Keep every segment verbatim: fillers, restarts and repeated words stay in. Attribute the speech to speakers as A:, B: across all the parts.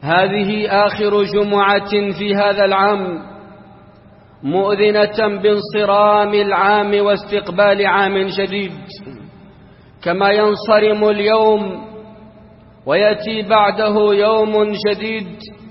A: هذه آخر جمعة في هذا العام، مؤذنة بانصرام العام واستقبال عام جديد، كما ينصرم اليوم ويأتي بعده يوم جديد،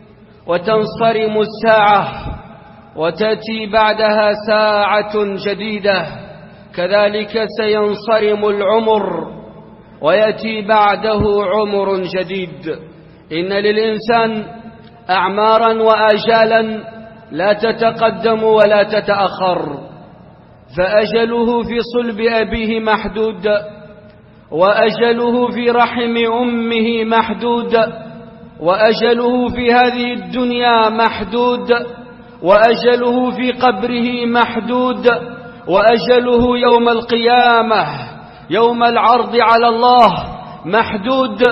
A: وتنصرم الساعة وتأتي بعدها ساعة جديدة، كذلك سينصرم العمر ويأتي بعده عمر جديد. إن للإنسان أعمارا وآجالا لا تتقدم ولا تتأخر، فأجله في صلب أبيه محدود، وأجله في رحم أمه محدود، وأجله في هذه الدنيا محدود، وأجله في قبره محدود، وأجله يوم القيامة يوم العرض على الله محدود.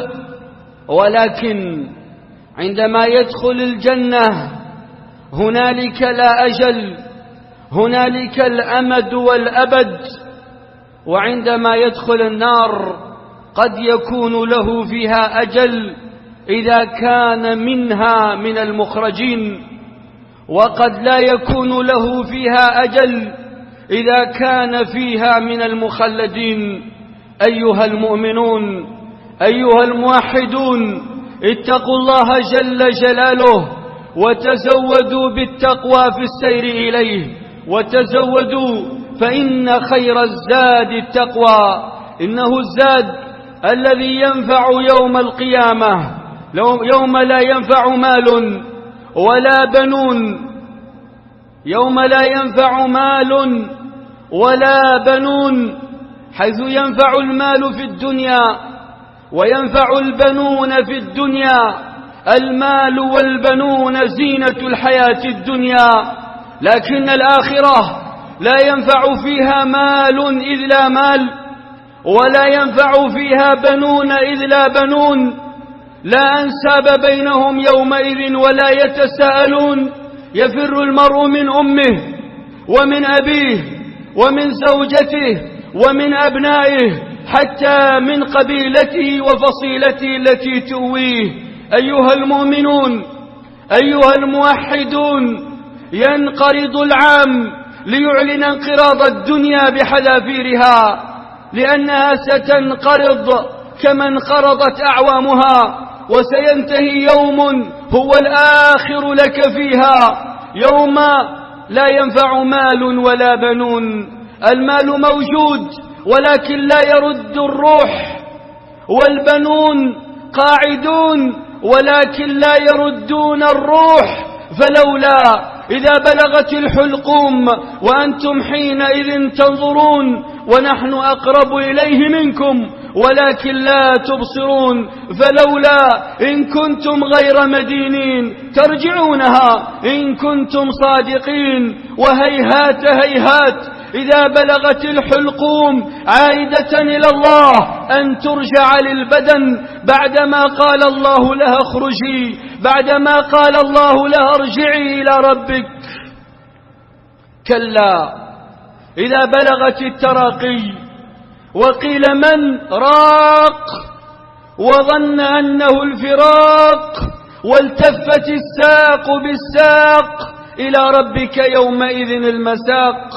A: ولكن عندما يدخل الجنة هنالك لا أجل، هنالك الأمد والأبد. وعندما يدخل النار قد يكون له فيها أجل إذا كان منها من المخرجين، وقد لا يكون له فيها أجل إذا كان فيها من المخلدين. أيها المؤمنون، أيها الموحدون، اتقوا الله جل جلاله وتزودوا بالتقوى في السير إليه، وتزودوا فإن خير الزاد التقوى. إنه الزاد الذي ينفع يوم القيامة، يوم لا ينفع مال ولا بنون، يوم لا ينفع مال ولا بنون، حيث ينفع المال في الدنيا وينفع البنون في الدنيا. المال والبنون زينة الحياة الدنيا، لكن الآخرة لا ينفع فيها مال إذ لا مال، ولا ينفع فيها بنون إذ لا بنون، لا أنساب بينهم يومئذ ولا يتساءلون. يفر المرء من أمه ومن أبيه ومن زوجته ومن أبنائه، حتى من قبيلته وفصيلته التي تؤويه. أيها المؤمنون، أيها الموحدون، ينقرض العام ليعلن انقراض الدنيا بحذافيرها، لأنها ستنقرض كما انقرضت أعوامها، وسينتهي يوم هو الآخر لك فيها، يوم لا ينفع مال ولا بنون. المال موجود ولكن لا يرد الروح، والبنون قاعدون ولكن لا يردون الروح. فلولا إذا بلغت الحلقوم وأنتم حينئذ تنظرون ونحن أقرب إليه منكم ولكن لا تبصرون، فلولا إن كنتم غير مدينين ترجعونها إن كنتم صادقين. وهيهات هيهات إذا بلغت الحلقوم عائدة إلى الله أن ترجع للبدن بعدما قال الله لها اخرجي، بعدما قال الله لها ارجعي إلى ربك. كلا إذا بلغت التراقي وقيل من راق وظن أنه الفراق، والتفت الساق بالساق، إلى ربك يومئذ المساق.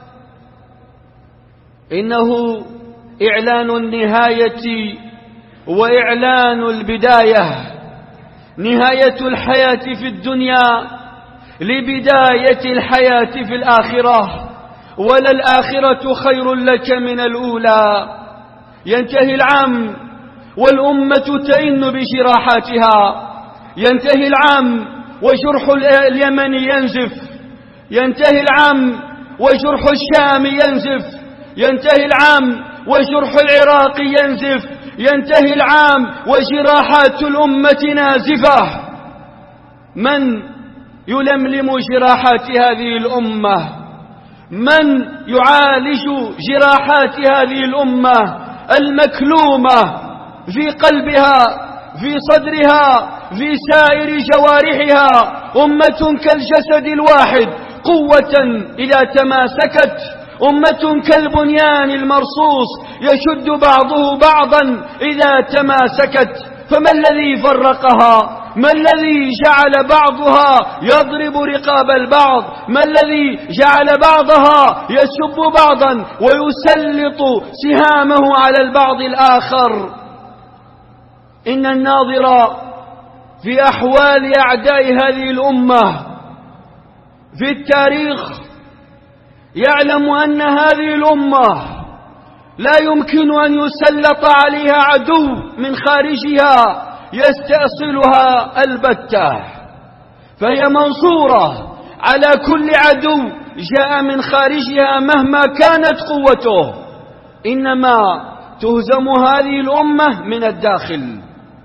A: إنه إعلان النهاية وإعلان البداية، نهاية الحياة في الدنيا لبداية الحياة في الآخرة، ولا الآخرة خير لك من الأولى. ينتهي العام والأمة تئن بجراحاتها، ينتهي العام وجرح اليمن ينزف، ينتهي العام وجرح الشام ينزف، ينتهي العام وجرح العراق ينزف، ينتهي العام وجراحات الأمة نازفة. من يلملم جراحات هذه الأمة؟ من يعالج جراحات هذه الأمة المكلومة في قلبها في صدرها في سائر جوارحها؟ أمة كالجسد الواحد قوة إذا تماسكت، أمة كالبنيان المرصوص يشد بعضه بعضا إذا تماسكت. فما الذي فرقها؟ ما الذي جعل بعضها يضرب رقاب البعض؟ ما الذي جعل بعضها يسب بعضا ويسلط سهامه على البعض الآخر؟ إن الناظر في أحوال أعداء هذه الأمة في التاريخ يعلم أن هذه الأمة لا يمكن أن يسلط عليها عدو من خارجها يستأصلها البتة، فهي منصورة على كل عدو جاء من خارجها مهما كانت قوته، إنما تهزم هذه الأمة من الداخل.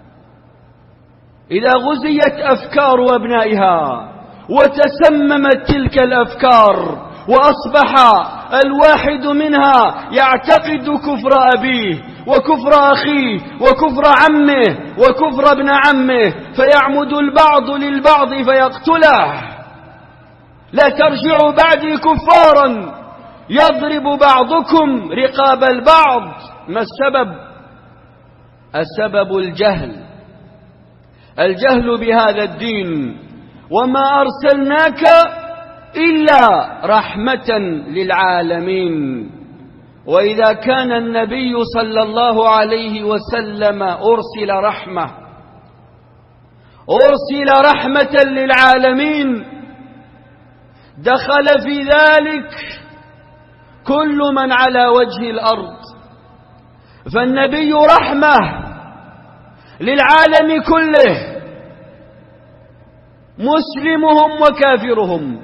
A: إذا غزيت أفكار أبنائها وتسممت تلك الأفكار وأصبح الواحد منها يعتقد كفر أبيه وكفر أخيه وكفر عمه وكفر ابن عمه، فيعمد البعض للبعض فيقتله. لا ترجعوا بعدي كفارا يضرب بعضكم رقاب البعض. ما السبب؟ السبب الجهل، الجهل بهذا الدين. وما أرسلناك إلا رحمة للعالمين. وإذا كان النبي صلى الله عليه وسلم أرسل رحمة أرسل رحمة للعالمين، دخل في ذلك كل من على وجه الأرض، فالنبي رحمة للعالم كله، مسلمهم وكافرهم.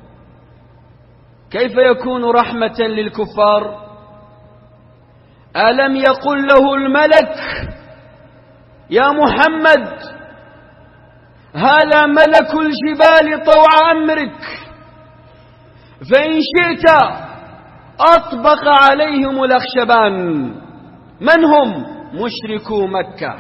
A: كيف يكون رحمة للكفار؟ ألم يقل له الملك يا محمد هذا ملك الجبال طوع أمرك، فإن شئت أطبق عليهم الأخشبان. من هم؟ مشركو مكة،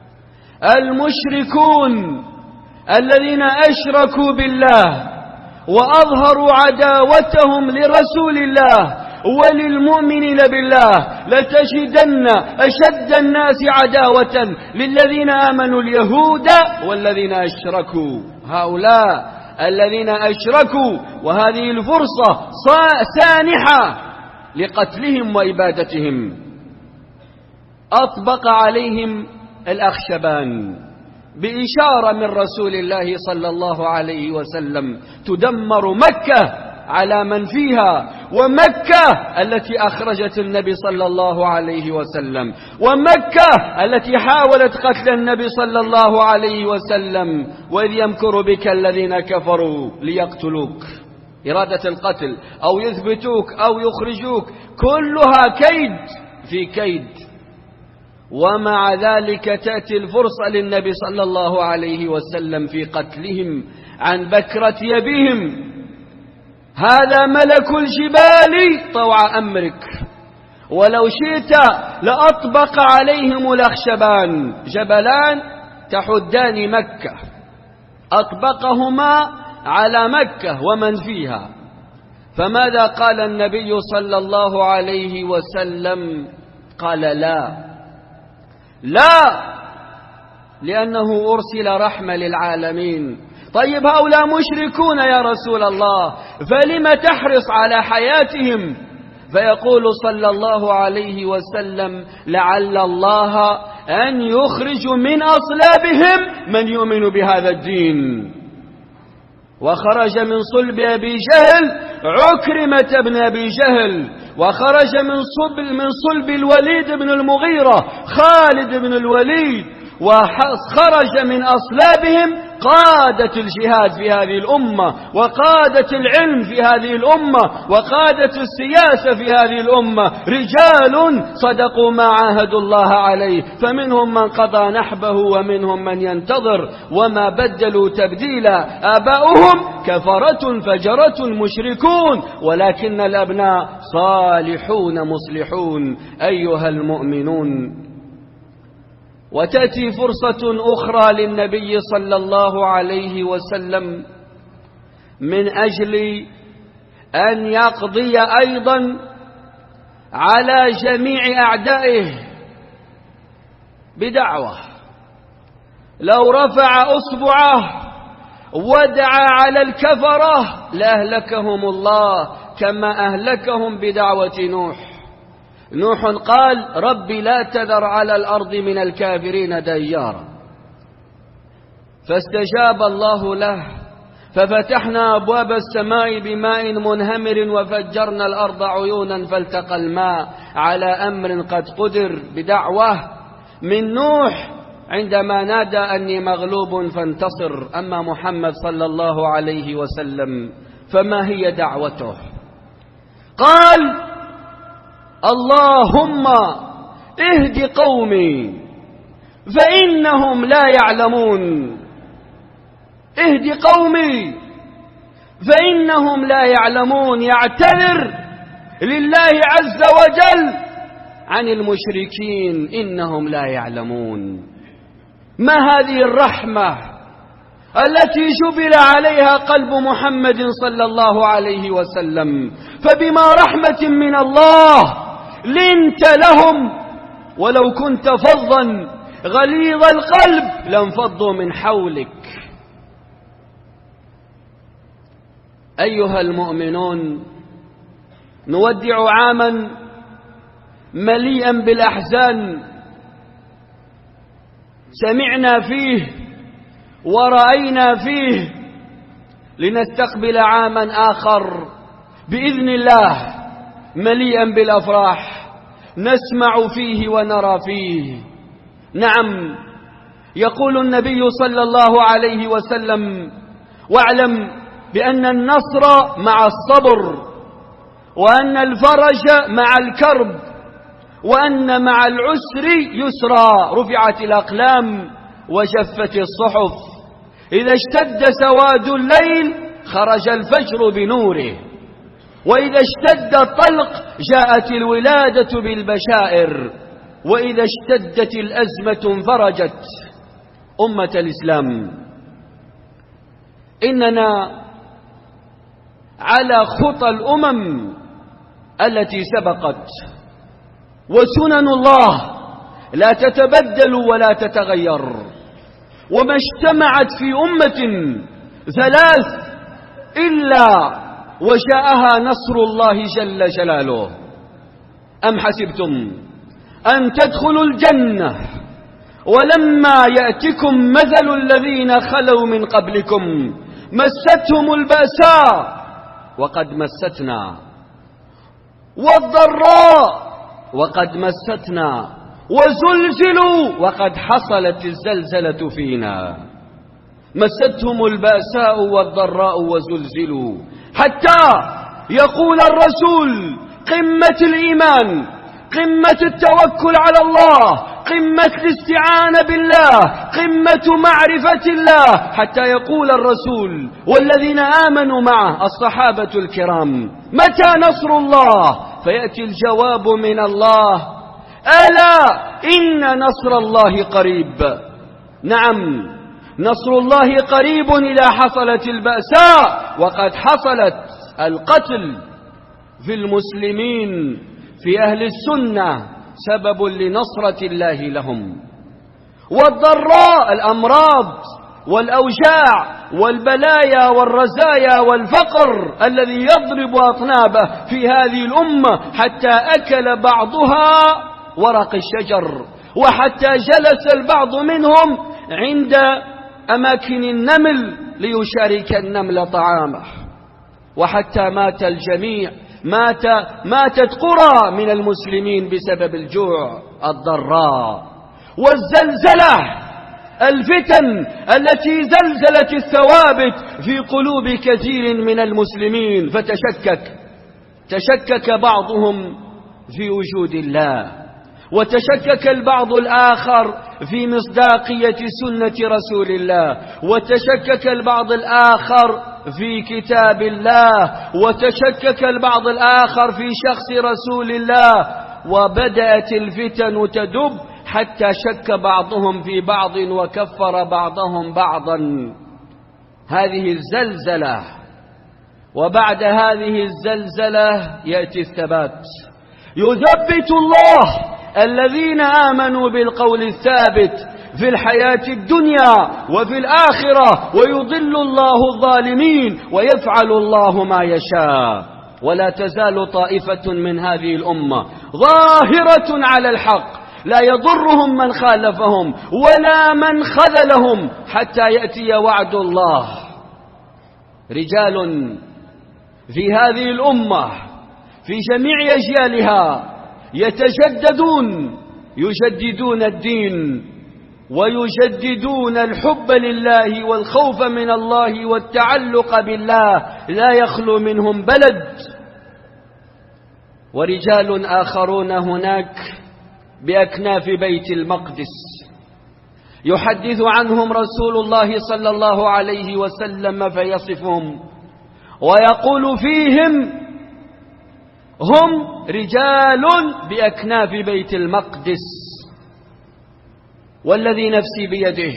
A: المشركون الذين أشركوا بالله وأظهروا عداوتهم لرسول الله وللمؤمنين بالله. لتجدن أشد الناس عداوة للذين آمنوا اليهود والذين أشركوا، هؤلاء الذين أشركوا، وهذه الفرصة سانحة لقتلهم وإبادتهم. أطبق عليهم الأخشبان بإشارة من رسول الله صلى الله عليه وسلم، تدمر مكة على من فيها، ومكة التي أخرجت النبي صلى الله عليه وسلم، ومكة التي حاولت قتل النبي صلى الله عليه وسلم. وإذ يمكر بك الذين كفروا ليقتلوك، إرادة القتل أو يثبتوك أو يخرجوك، كلها كيد في كيد. ومع ذلك تأتي الفرصة للنبي صلى الله عليه وسلم في قتلهم عن بكرة يبيهم. هذا ملك الجبال طوع أمرك، ولو شئت لأطبق عليهم الأخشبان، جبلان تحدان مكة، أطبقهما على مكة ومن فيها. فماذا قال النبي صلى الله عليه وسلم؟ قال لا لا، لأنه أرسل رحمة للعالمين. طيب هؤلاء مشركون يا رسول الله، فلم تحرص على حياتهم؟ فيقول صلى الله عليه وسلم لعل الله أن يخرج من أصلابهم من يؤمن بهذا الدين. وخرج من صلب أبي جهل عكرمة بن أبي جهل، وخرج من صلب, من صلب الوليد بن المغيرة خالد بن الوليد، وخرج من أصلابهم قادة الجهاد في هذه الأمة، وقادة العلم في هذه الأمة، وقادة السياسة في هذه الأمة، رجال صدقوا ما عاهدوا الله عليه، فمنهم من قضى نحبه ومنهم من ينتظر وما بدلوا تبديلا. آباؤهم كفرة فجرة مشركون، ولكن الأبناء صالحون مصلحون. أيها المؤمنون، وتأتي فرصة أخرى للنبي صلى الله عليه وسلم من أجل أن يقضي أيضا على جميع أعدائه بدعوة. لو رفع أصبعه ودعا على الكفرة لأهلكهم الله كما أهلكهم بدعوة نوح. نوح قال: رب لا تذر على الأرض من الكافرين ديارا، فاستجاب الله له، ففتحنا أبواب السماء بماء منهمر وفجرنا الأرض عيونا فالتقى الماء على أمر قد قدر، بدعوة من نوح عندما نادى أني مغلوب فانتصر. أما محمد صلى الله عليه وسلم فما هي دعوته؟ قال: اللهم اهد قومي فإنهم لا يعلمون، اهد قومي فإنهم لا يعلمون. يعتذر لله عز وجل عن المشركين، إنهم لا يعلمون. ما هذه الرحمة التي جبل عليها قلب محمد صلى الله عليه وسلم؟ فبما رحمة من الله لنت لهم، ولو كنت فظا غليظ القلب لانفضوا من حولك. أيها المؤمنون، نودع عاما مليئا بالأحزان سمعنا فيه ورأينا فيه، لنستقبل عاما آخر بإذن الله مليئا بالأفراح نسمع فيه ونرى فيه. نعم، يقول النبي صلى الله عليه وسلم: واعلم بأن النصر مع الصبر، وأن الفرج مع الكرب، وأن مع العسر يسرا. رفعت الأقلام وجفت الصحف، إذا اشتد سواد الليل خرج الفجر بنوره، وإذا اشتد الطلق جاءت الولادة بالبشائر، وإذا اشتدت الأزمة انفرجت. أمة الإسلام، إننا على خطى الأمم التي سبقت، وسنن الله لا تتبدل ولا تتغير، وما اجتمعت في أمة ثلاث إلا وجاءها نصر الله جل جلاله. أم حسبتم أن تدخلوا الجنة ولما يأتكم مثل الذين خلوا من قبلكم مستهم البأساء وقد مستنا، والضراء وقد مستنا، وزلزلوا وقد حصلت الزلزلة فينا. مستهم البأساء والضراء وزلزلوا، حتى يقول الرسول: قمة الإيمان، قمة التوكل على الله، قمة الاستعانة بالله، قمة معرفة الله. حتى يقول الرسول والذين آمنوا معه الصحابة الكرام: متى نصر الله؟ فيأتي الجواب من الله: ألا إن نصر الله قريب. نعم، نصر الله قريب إذا حصلت البأساء، وقد حصلت القتل في المسلمين في أهل السنة سبب لنصرة الله لهم، والضراء الأمراض والأوجاع والبلايا والرزايا والفقر الذي يضرب أطنابه في هذه الأمة، حتى أكل بعضها ورق الشجر، وحتى جلس البعض منهم عند أماكن النمل ليشارك النمل طعامه، وحتى مات الجميع. مات ماتت قرى من المسلمين بسبب الجوع. الضراء والزلزلة، الفتن التي زلزلت الثوابت في قلوب كثير من المسلمين، فتشكك تشكك بعضهم في وجود الله، وتشكك البعض الآخر في مصداقية سنة رسول الله، وتشكك البعض الآخر في كتاب الله، وتشكك البعض الآخر في شخص رسول الله، وبدأت الفتن تدب حتى شك بعضهم في بعض وكفر بعضهم بعضا. هذه الزلزلة، وبعد هذه الزلزلة يأتي الثبات. يثبت الله الذين آمنوا بالقول الثابت في الحياة الدنيا وفي الآخرة، ويضل الله الظالمين ويفعل الله ما يشاء. ولا تزال طائفة من هذه الأمة ظاهرة على الحق لا يضرهم من خالفهم ولا من خذلهم حتى يأتي وعد الله. رجال في هذه الأمة في جميع أجيالها يتجددون، يجددون الدين ويجددون الحب لله والخوف من الله والتعلق بالله، لا يخلو منهم بلد. ورجال آخرون هناك بأكناف بيت المقدس يحدث عنهم رسول الله صلى الله عليه وسلم فيصفهم ويقول فيهم: هم رجال بأكناف بيت المقدس، والذي نفسي بيده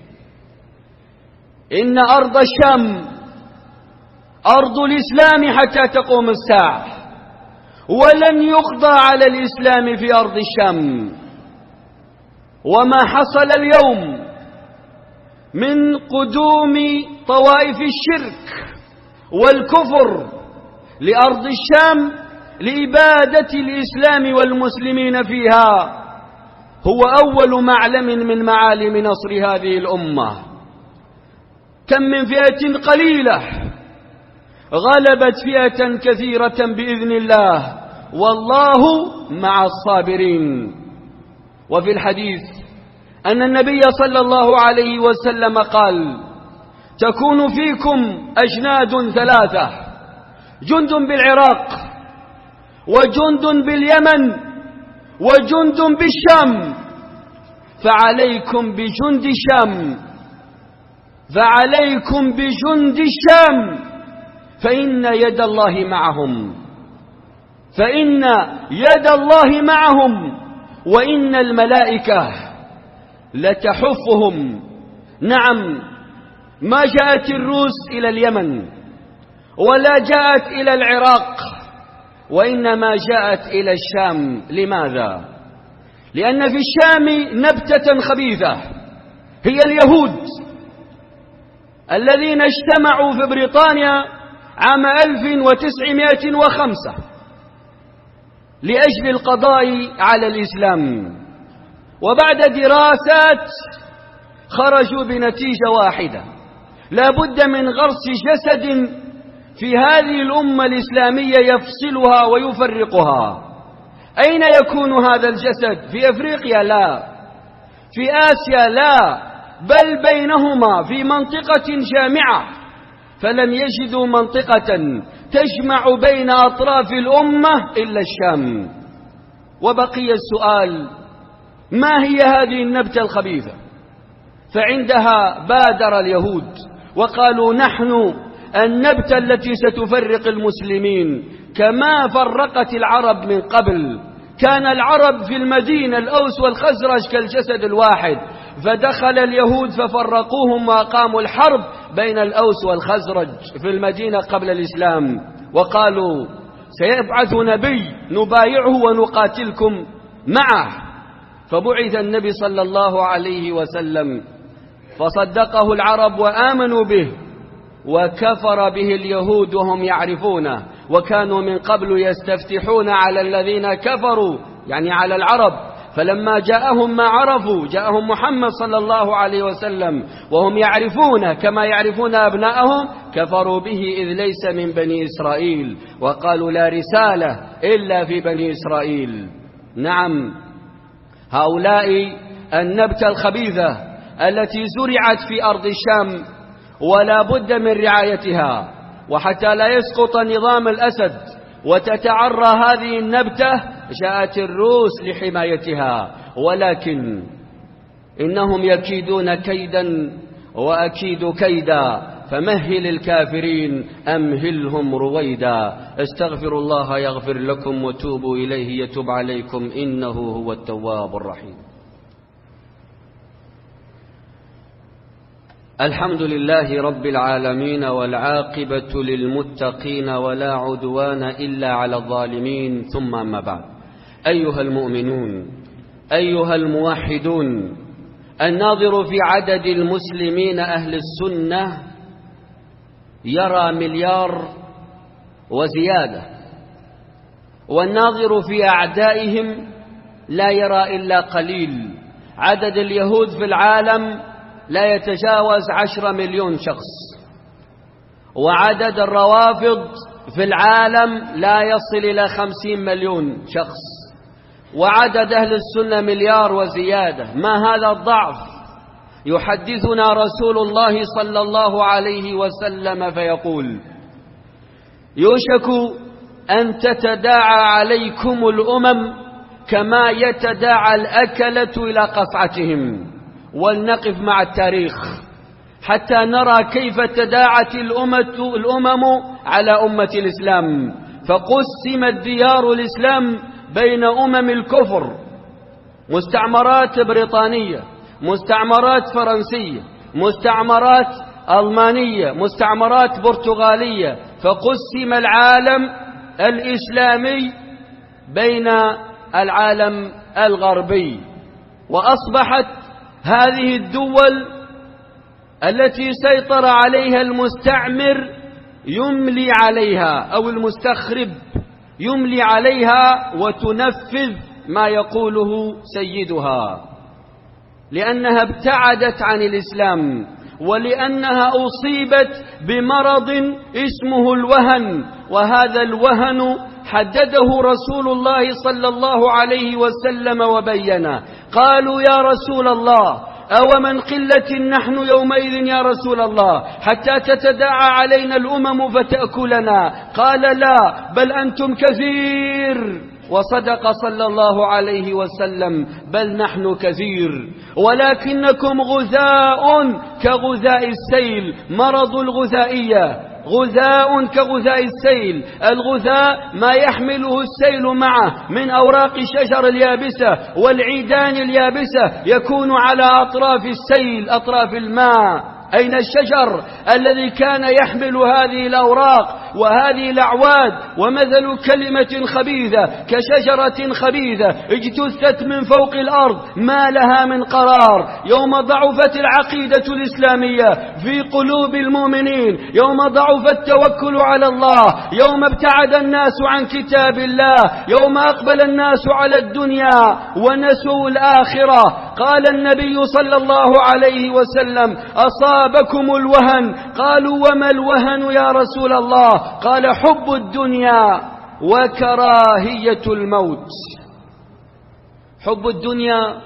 A: إن أرض الشام أرض الإسلام حتى تقوم الساعة، ولن يقضى على الإسلام في أرض الشام. وما حصل اليوم من قدوم طوائف الشرك والكفر لأرض الشام لإبادة الإسلام والمسلمين فيها هو أول معلم من معالم نصر هذه الأمة. كم من فئة قليلة غلبت فئة كثيرة بإذن الله، والله مع الصابرين. وفي الحديث أن النبي صلى الله عليه وسلم قال: تكون فيكم أجناد ثلاثة، جند بالعراق، وجند باليمن، وجند بالشام، فعليكم بجند الشام فعليكم بجند الشام فإن يد الله معهم فإن يد الله معهم وإن الملائكة لتحفهم. نعم، ما جاءت الروس إلى اليمن ولا جاءت إلى العراق، وإنما جاءت إلى الشام. لماذا؟ لأن في الشام نبتة خبيثة هي اليهود الذين اجتمعوا في بريطانيا عام ألف وتسعمائة وخمسة لأجل القضاء على الإسلام، وبعد دراسات خرجوا بنتيجة واحدة: لا بد من غرس جسد في هذه الأمة الإسلامية يفصلها ويفرقها. أين يكون هذا الجسد؟ في أفريقيا؟ لا. في آسيا؟ لا. بل بينهما في منطقة جامعة، فلم يجدوا منطقة تجمع بين أطراف الأمة إلا الشام. وبقي السؤال: ما هي هذه النبتة الخبيثة؟ فعندها بادر اليهود وقالوا: نحن النبتة التي ستفرق المسلمين كما فرقت العرب من قبل. كان العرب في المدينة الأوس والخزرج كالجسد الواحد، فدخل اليهود ففرقوهم وأقاموا الحرب بين الأوس والخزرج في المدينة قبل الإسلام، وقالوا: سيبعث نبي نبايعه ونقاتلكم معه. فبعث النبي صلى الله عليه وسلم فصدقه العرب وآمنوا به، وكفر به اليهود وهم يعرفونه، وكانوا من قبل يستفتحون على الذين كفروا، يعني على العرب. فلما جاءهم ما عرفوا، جاءهم محمد صلى الله عليه وسلم وهم يعرفونه كما يعرفون أبناءهم، كفروا به إذ ليس من بني إسرائيل، وقالوا: لا رسالة إلا في بني إسرائيل. نعم، هؤلاء النبتة الخبيثة التي زرعت في أرض الشام ولا بد من رعايتها، وحتى لا يسقط نظام الأسد وتتعرى هذه النبتة جاءت الروس لحمايتها، ولكن إنهم يكيدون كيدا وأكيد كيدا، فمهل الكافرين أمهلهم رويدا. استغفروا الله يغفر لكم وتوبوا إليه يتوب عليكم إنه هو التواب الرحيم. الحمد لله رب العالمين، والعاقبة للمتقين، ولا عدوان إلا على الظالمين، ثم أما بعد. أيها المؤمنون، أيها الموحدون، الناظر في عدد المسلمين أهل السنة يرى مليار وزيادة، والناظر في أعدائهم لا يرى إلا قليل. عدد اليهود في العالم لا يتجاوز عشرة مليون شخص، وعدد الروافض في العالم لا يصل إلى خمسين مليون شخص، وعدد أهل السنة مليار وزيادة. ما هذا الضعف؟ يحدثنا رسول الله صلى الله عليه وسلم فيقول: يوشك أن تتداعى عليكم الأمم كما يتداعى الأكلة إلى قصعتهم. ولنقف مع التاريخ حتى نرى كيف تداعت الأمة الأمم على أمة الإسلام، فقسمت ديار الإسلام بين أمم الكفر، مستعمرات بريطانية، مستعمرات فرنسية، مستعمرات ألمانية، مستعمرات برتغالية، فقسم العالم الإسلامي بين العالم الغربي. وأصبحت هذه الدول التي سيطر عليها المستعمر يملي عليها، أو المستخرب يملي عليها وتنفذ ما يقوله سيدها، لأنها ابتعدت عن الإسلام، ولأنها أصيبت بمرض اسمه الوهن. وهذا الوهن حدده رسول الله صلى الله عليه وسلم وبينه. قالوا: يا رسول الله، أو من قلة نحن يومئذ يا رسول الله حتى تتداعى علينا الأمم فتأكلنا؟ قال: لا، بل أنتم كثير. وصدق صلى الله عليه وسلم: بل نحن كثير، ولكنكم غثاء كغثاء السيل. مرض الغثائية غثاء كغثاء السيل. الغثاء ما يحمله السيل معه من أوراق الشجر اليابسة والعيدان اليابسة يكون على أطراف السيل، أطراف الماء. أين الشجر الذي كان يحمل هذه الأوراق وهذه الأعواد؟ ومثل كلمة خبيثة كشجرة خبيثة اجتثت من فوق الأرض ما لها من قرار. يوم ضعفت العقيدة الإسلامية في قلوب المؤمنين، يوم ضعف التوكل على الله، يوم ابتعد الناس عن كتاب الله، يوم أقبل الناس على الدنيا ونسوا الآخرة، قال النبي صلى الله عليه وسلم: أصابكم الوهن. قالوا: وما الوهن يا رسول الله؟ قال: حب الدنيا وكراهية الموت. حب الدنيا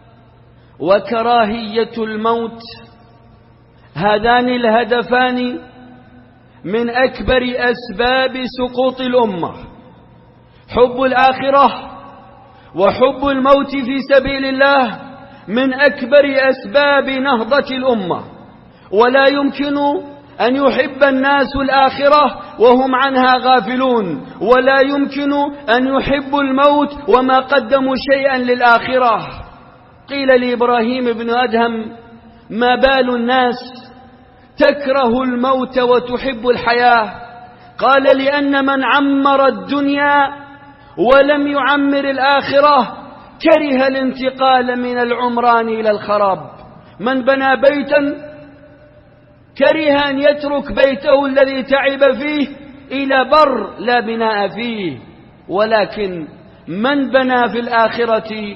A: وكراهية الموت، هذان الهدفان من أكبر أسباب سقوط الأمة. حب الآخرة وحب الموت في سبيل الله من أكبر أسباب نهضة الأمة. ولا يمكن أن يحب الناس الآخرة وهم عنها غافلون، ولا يمكن أن يحبوا الموت وما قدموا شيئا للآخرة. قيل لإبراهيم بن أدهم: ما بال الناس تكره الموت وتحب الحياة؟ قال: لأن من عمر الدنيا ولم يعمر الآخرة كره الانتقال من العمران إلى الخراب. من بنى بيتا كره أن يترك بيته الذي تعب فيه إلى بر لا بناء فيه. ولكن من بنى في الآخرة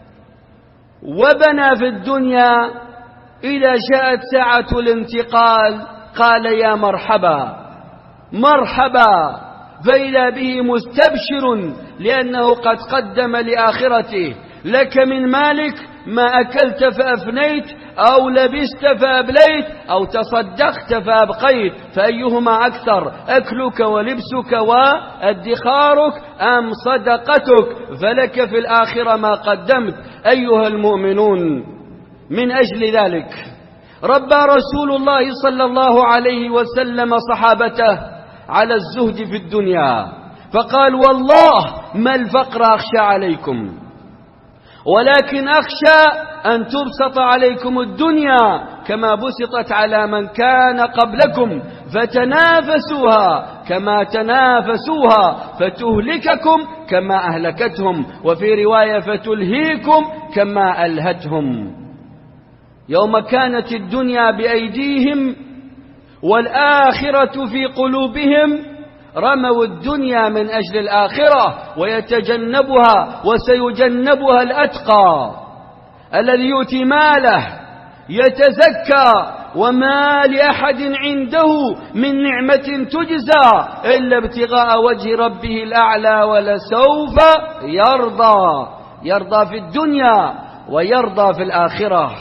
A: وبنى في الدنيا إذا جاءت ساعة الانتقال قال: يا مرحبا مرحبا، فإذا به مستبشر لأنه قد قدم لآخرته. لك من مالك ما أكلت فأفنيت، أو لبست فأبليت، أو تصدقت فأبقيت، فأيهما أكثر، أكلك ولبسك وادخارك أم صدقتك؟ فلك في الآخرة ما قدمت أيها المؤمنون. من أجل ذلك ربى رسول الله صلى الله عليه وسلم صحابته على الزهد في الدنيا، فقال: والله ما الفقر أخشى عليكم، ولكن أخشى أن تبسط عليكم الدنيا كما بسطت على من كان قبلكم، فتنافسوها كما تنافسوها، فتهلككم كما أهلكتهم، وفي رواية فتلهيكم كما ألهتهم. يوم كانت الدنيا بأيديهم والآخرة في قلوبهم رموا الدنيا من أجل الآخرة، ويتجنبها وسيجنبها الأتقى الذي يؤتي ماله يتزكى وما لأحد عنده من نعمة تجزى إلا ابتغاء وجه ربه الأعلى ولسوف يرضى، يرضى في الدنيا ويرضى في الآخرة.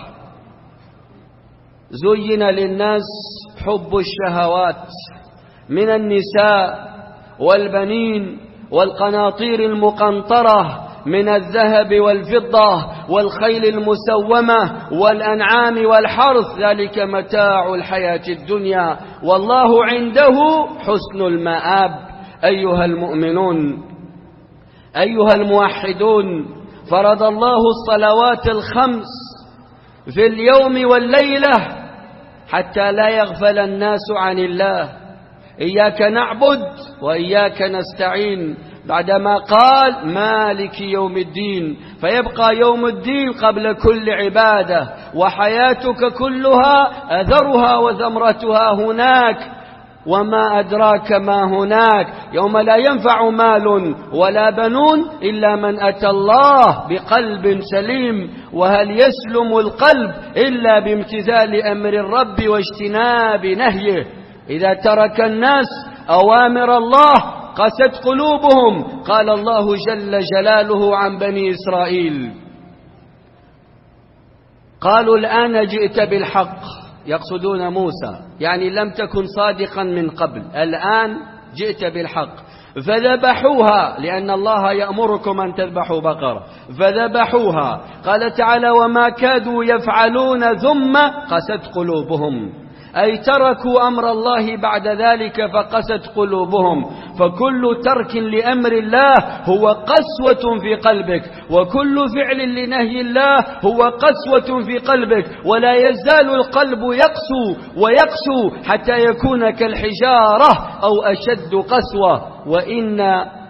A: زين للناس حب الشهوات من النساء والبنين والقناطير المقنطرة من الذهب والفضة والخيل المسومة والأنعام والحرث، ذلك متاع الحياة الدنيا والله عنده حسن المآب. أيها المؤمنون، أيها الموحدون، فرض الله الصلوات الخمس في اليوم والليلة حتى لا يغفل الناس عن الله. إياك نعبد وإياك نستعين، بعدما قال مالك يوم الدين، فيبقى يوم الدين قبل كل عبادة، وحياتك كلها أثرها وثمرتها هناك. وما أدراك ما هناك، يوم لا ينفع مال ولا بنون إلا من أتى الله بقلب سليم. وهل يسلم القلب إلا بامتثال أمر الرب واجتناب نهيه؟ إذا ترك الناس أوامر الله قست قلوبهم. قال الله جل جلاله عن بني إسرائيل: قالوا الآن جئت بالحق، يقصدون موسى، يعني لم تكن صادقا من قبل، الآن جئت بالحق. فذبحوها، لأن الله يأمركم أن تذبحوا بقرة، فذبحوها. قال تعالى: وما كادوا يفعلون ثم قست قلوبهم، أي تركوا أمر الله بعد ذلك فقست قلوبهم. فكل ترك لأمر الله هو قسوة في قلبك، وكل فعل لنهي الله هو قسوة في قلبك. ولا يزال القلب يقسو ويقسو حتى يكون كالحجارة أو أشد قسوة. وإن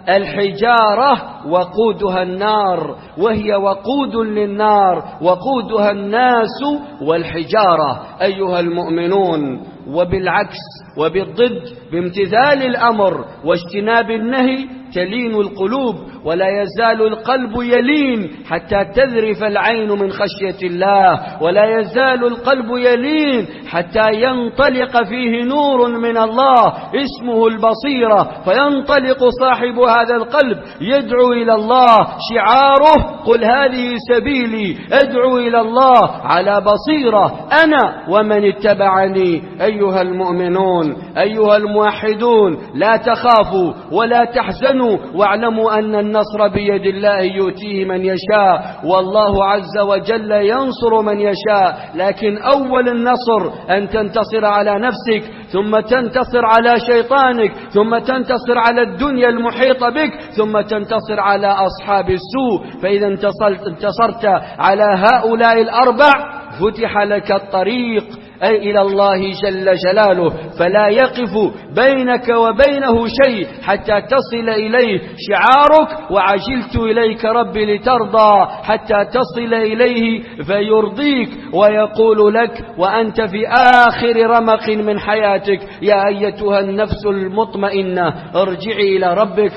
A: الحجارة وقودها النار، وهي وقود للنار، وقودها الناس والحجارة. أيها المؤمنون، وبالعكس وبالضد، بامتثال الأمر واجتناب النهي تلين القلوب، ولا يزال القلب يلين حتى تذرف العين من خشية الله، ولا يزال القلب يلين حتى ينطلق فيه نور من الله اسمه البصيرة، فينطلق صاحب هذا القلب يدعو إلى الله، شعاره: قل هذه سبيلي أدعو إلى الله على بصيرة أنا ومن اتبعني. أيها المؤمنون، أيها الموحدون، لا تخافوا ولا تحزنوا، واعلموا أن النصر بيد الله يؤتيه من يشاء، والله عز وجل ينصر من يشاء. لكن أول النصر أن تنتصر على نفسك، ثم تنتصر على شيطانك، ثم تنتصر على الدنيا المحيطة بك، ثم تنتصر على أصحاب السوء. فإذا انتصرت على هؤلاء الأربع فتح لك الطريق أي إلى الله جل جلاله، فلا يقف بينك وبينه شيء حتى تصل إليه. شعارك: وعجلت إليك ربي لترضى، حتى تصل إليه فيرضيك ويقول لك وأنت في آخر رمق من حياتك: يا أيتها النفس المطمئنة ارجعي إلى ربك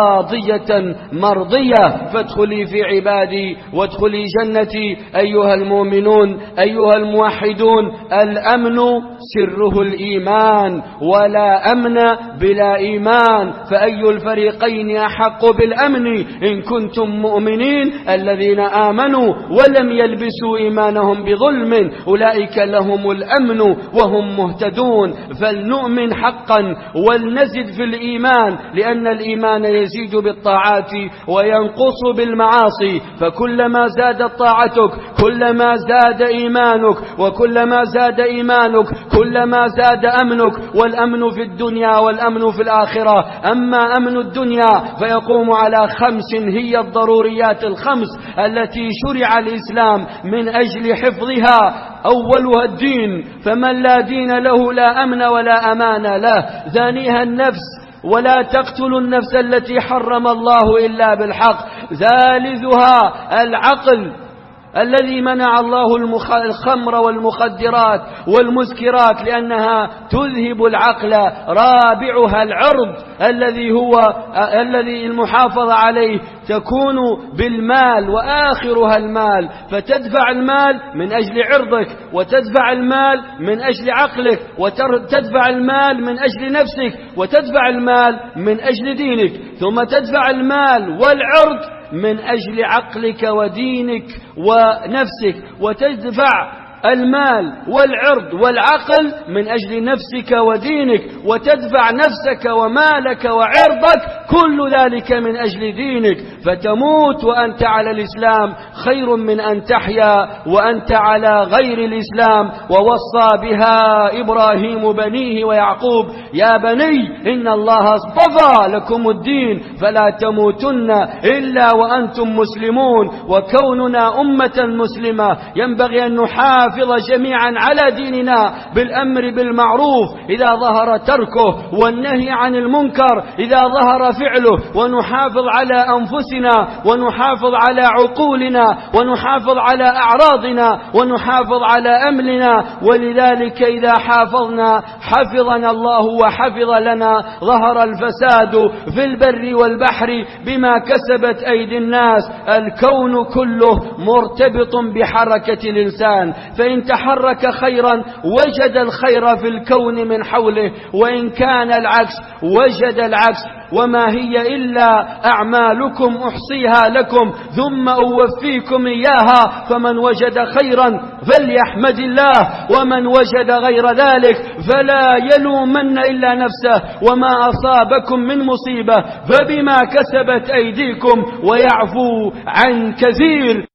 A: راضية مرضية فادخلي في عبادي وادخلي جنتي. أيها المؤمنون، أيها الموحدون، الأمن سره الإيمان، ولا أمن بلا إيمان، فأي الفريقين أحق بالأمن إن كنتم مؤمنين؟ الذين آمنوا ولم يلبسوا إيمانهم بظلم أولئك لهم الأمن وهم مهتدون. فلنؤمن حقا ولنزد في الإيمان، لأن الإيمان يزيد بالطاعات وينقص بالمعاصي، فكلما زادت طاعتك كلما زاد إيمانك، وكلما زاد إيمانك كلما زاد أمنك. والأمن في الدنيا والأمن في الآخرة. أما أمن الدنيا فيقوم على خمس هي الضروريات الخمس التي شرع الإسلام من أجل حفظها. أولها الدين، فمن لا دين له لا أمن ولا أمان له. ثانيها النفس، ولا تقتلوا النفس التي حرم الله إلا بالحق. ثالثها العقل، الذي منع الله الخمر والمخدرات والمسكرات لأنها تذهب العقل. رابعها العرض الذي هو الذي المحافظة عليه تكون بالمال، وآخرها المال، فتدفع المال من أجل عرضك، وتدفع المال من أجل عقلك، وتدفع المال من أجل نفسك، وتدفع المال من أجل دينك، ثم تدفع المال والعرض من أجل عقلك ودينك ونفسك، وتدفع المال والعرض والعقل من أجل نفسك ودينك، وتدفع نفسك ومالك وعرضك، كل ذلك من أجل دينك، فتموت وأنت على الإسلام خير من أن تحيا وأنت على غير الإسلام. ووصى بها إبراهيم بنيه ويعقوب: يا بني إن الله اصطفى لكم الدين فلا تموتن إلا وأنتم مسلمون. وكوننا أمة مسلمة ينبغي أن نحافظ حافظ جميعا على ديننا بالأمر بالمعروف إذا ظهر تركه، والنهي عن المنكر إذا ظهر فعله، ونحافظ على أنفسنا، ونحافظ على عقولنا، ونحافظ على أعراضنا، ونحافظ على أملنا. ولذلك إذا حافظنا حفظنا الله وحفظ لنا. ظهر الفساد في البر والبحر بما كسبت أيدي الناس. الكون كله مرتبط بحركة الإنسان، فإن تحرك خيرا وجد الخير في الكون من حوله، وإن كان العكس وجد العكس. وما هي إلا أعمالكم أحصيها لكم ثم أوفيكم إياها، فمن وجد خيرا فليحمد الله، ومن وجد غير ذلك فلا يلومن إلا نفسه. وما أصابكم من مصيبة فبما كسبت أيديكم ويعفو عن كثير.